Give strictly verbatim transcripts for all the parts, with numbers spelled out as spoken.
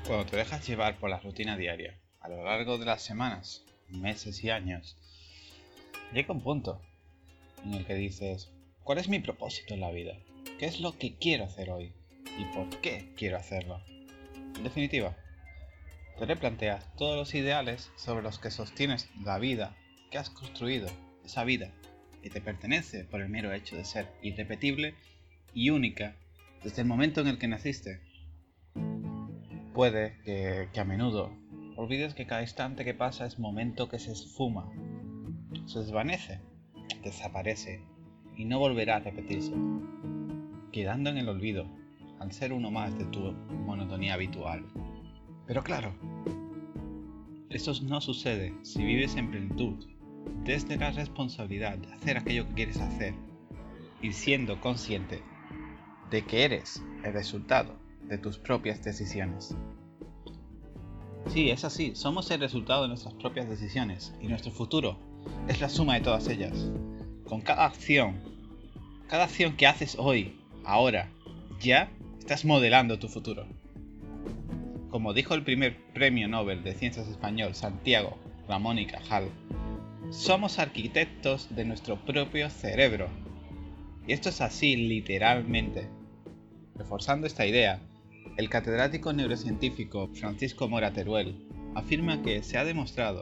Cuando te dejas llevar por la rutina diaria, a lo largo de las semanas, meses y años, llega un punto en el que dices, ¿cuál es mi propósito en la vida? ¿Qué es lo que quiero hacer hoy? ¿Y por qué quiero hacerlo? En definitiva, te replanteas todos los ideales sobre los que sostienes la vida que has construido, esa vida que te pertenece por el mero hecho de ser irrepetible y única desde el momento en el que naciste. Puede que, que a menudo olvides que cada instante que pasa es momento que se esfuma, se desvanece, desaparece y no volverá a repetirse, quedando en el olvido al ser uno más de tu monotonía habitual. Pero claro, esto no sucede si vives en plenitud, desde la responsabilidad de hacer aquello que quieres hacer y siendo consciente de que eres el resultado de tus propias decisiones. Sí, es así, somos el resultado de nuestras propias decisiones y nuestro futuro es la suma de todas ellas. Con cada acción, cada acción que haces hoy, ahora, ya, estás modelando tu futuro. Como dijo el primer premio Nobel de Ciencias español, Santiago Ramón y Cajal, somos arquitectos de nuestro propio cerebro. Y esto es así literalmente. Reforzando esta idea, el catedrático neurocientífico Francisco Mora Teruel afirma que se ha demostrado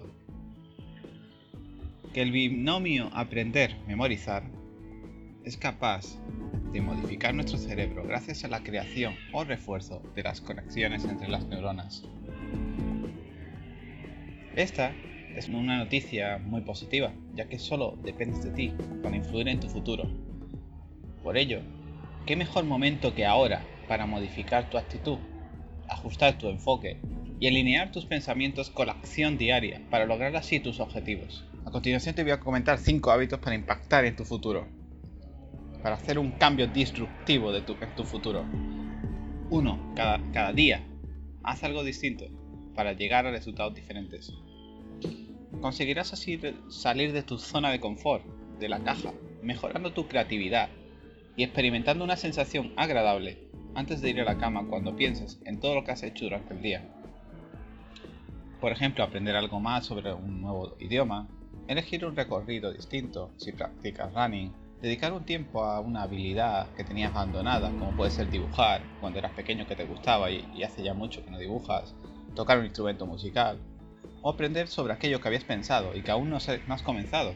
que el binomio aprender-memorizar es capaz de modificar nuestro cerebro gracias a la creación o refuerzo de las conexiones entre las neuronas. Esta es una noticia muy positiva, ya que solo dependes de ti para influir en tu futuro. Por ello, ¿qué mejor momento que ahora para modificar tu actitud, ajustar tu enfoque y alinear tus pensamientos con la acción diaria para lograr así tus objetivos? A continuación te voy a comentar cinco hábitos para impactar en tu futuro, para hacer un cambio disruptivo de tu, en tu futuro. uno. Cada, cada día, haz algo distinto para llegar a resultados diferentes. Conseguirás así salir de tu zona de confort, de la caja, mejorando tu creatividad y experimentando una sensación agradable antes de ir a la cama cuando pienses en todo lo que has hecho durante el día. Por ejemplo, aprender algo más sobre un nuevo idioma, elegir un recorrido distinto si practicas running, dedicar un tiempo a una habilidad que tenías abandonada, como puede ser dibujar cuando eras pequeño que te gustaba y, y hace ya mucho que no dibujas, tocar un instrumento musical, o aprender sobre aquello que habías pensado y que aún no, se, no has comenzado.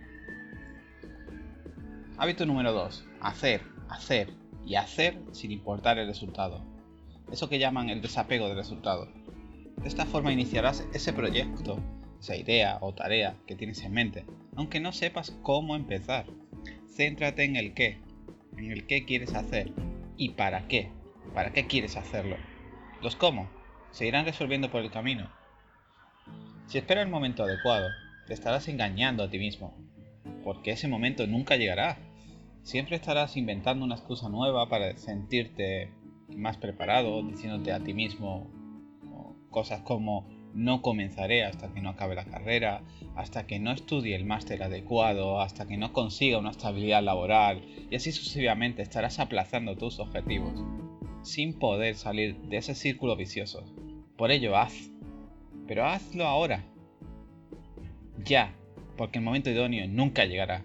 Hábito número dos. Hacer, hacer y hacer sin importar el resultado. Eso que llaman el desapego del resultado. De esta forma iniciarás ese proyecto, esa idea o tarea que tienes en mente, aunque no sepas cómo empezar. Céntrate en el qué, en el qué quieres hacer y para qué, para qué quieres hacerlo. Los cómo se irán resolviendo por el camino. Si esperas el momento adecuado, te estarás engañando a ti mismo, porque ese momento nunca llegará. Siempre estarás inventando una excusa nueva para sentirte más preparado, diciéndote a ti mismo cosas como no comenzaré hasta que no acabe la carrera, hasta que no estudie el máster adecuado, hasta que no consiga una estabilidad laboral, y así sucesivamente estarás aplazando tus objetivos, sin poder salir de ese círculo vicioso. Por ello, haz, pero hazlo ahora, ya, porque el momento idóneo nunca llegará.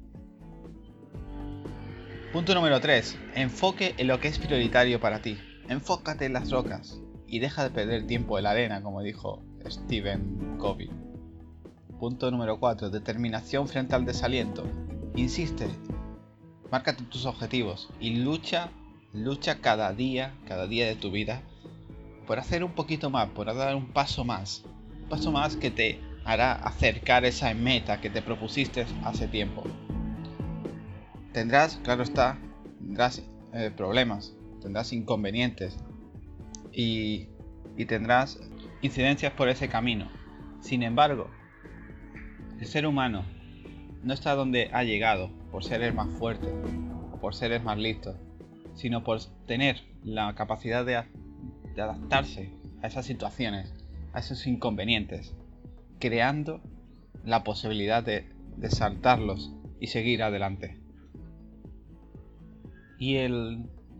Punto número tres. Enfoque en lo que es prioritario para ti. Enfócate en las rocas y deja de perder tiempo en la arena, como dijo Stephen Covey. Punto número cuatro. Determinación frente al desaliento. Insiste, márcate tus objetivos y lucha, lucha cada día, cada día de tu vida por hacer un poquito más, por dar un paso más. Un paso más que te hará acercar esa meta que te propusiste hace tiempo. Tendrás, claro está, tendrás eh, problemas, tendrás inconvenientes y, y tendrás incidencias por ese camino. Sin embargo, el ser humano no está donde ha llegado por ser el más fuerte o por ser el más listo, sino por tener la capacidad de, de adaptarse a esas situaciones, a esos inconvenientes, creando la posibilidad de, de saltarlos y seguir adelante. Y el,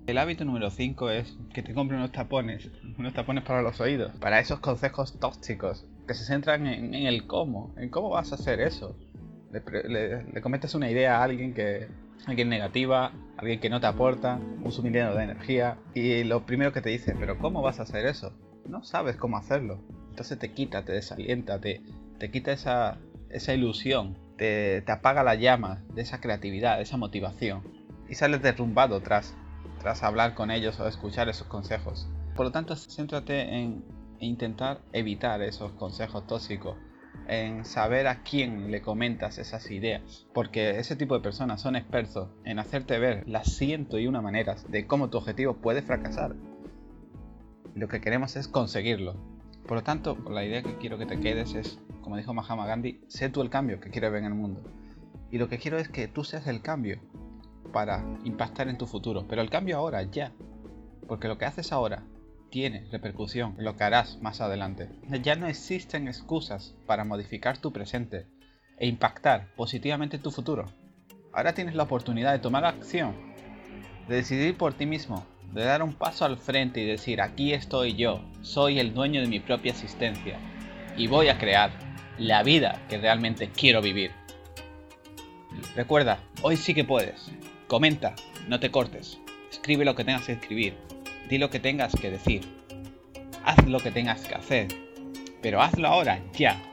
El hábito número cinco es que te compre unos tapones, unos tapones para los oídos, para esos consejos tóxicos que se centran en, en el cómo, en cómo vas a hacer eso. Le, le, le comentas una idea a alguien que alguien negativa, alguien que no te aporta, un sumidero de energía, y lo primero que te dice, pero ¿cómo vas a hacer eso? No sabes cómo hacerlo. Entonces te quita, te desalienta, te, te quita esa, esa ilusión, te, te apaga la llama de esa creatividad, de esa motivación, y sales derrumbado tras, tras hablar con ellos o escuchar esos consejos. Por lo tanto, céntrate en intentar evitar esos consejos tóxicos, en saber a quién le comentas esas ideas, porque ese tipo de personas son expertos en hacerte ver las ciento y una maneras de cómo tu objetivo puede fracasar. Lo que queremos es conseguirlo. Por lo tanto, la idea que quiero que te quedes es, como dijo Mahatma Gandhi, sé tú el cambio que quieres ver en el mundo. Y lo que quiero es que tú seas el cambio para impactar en tu futuro, pero el cambio ahora, ya, porque lo que haces ahora tiene repercusión en lo que harás más adelante. Ya no existen excusas para modificar tu presente e impactar positivamente tu futuro. Ahora tienes la oportunidad de tomar acción, de decidir por ti mismo, de dar un paso al frente y decir, aquí estoy yo, soy el dueño de mi propia existencia y voy a crear la vida que realmente quiero vivir. Recuerda, hoy sí que puedes. Comenta, no te cortes, escribe lo que tengas que escribir. Di lo que tengas que decir, haz lo que tengas que hacer, pero hazlo ahora, ya.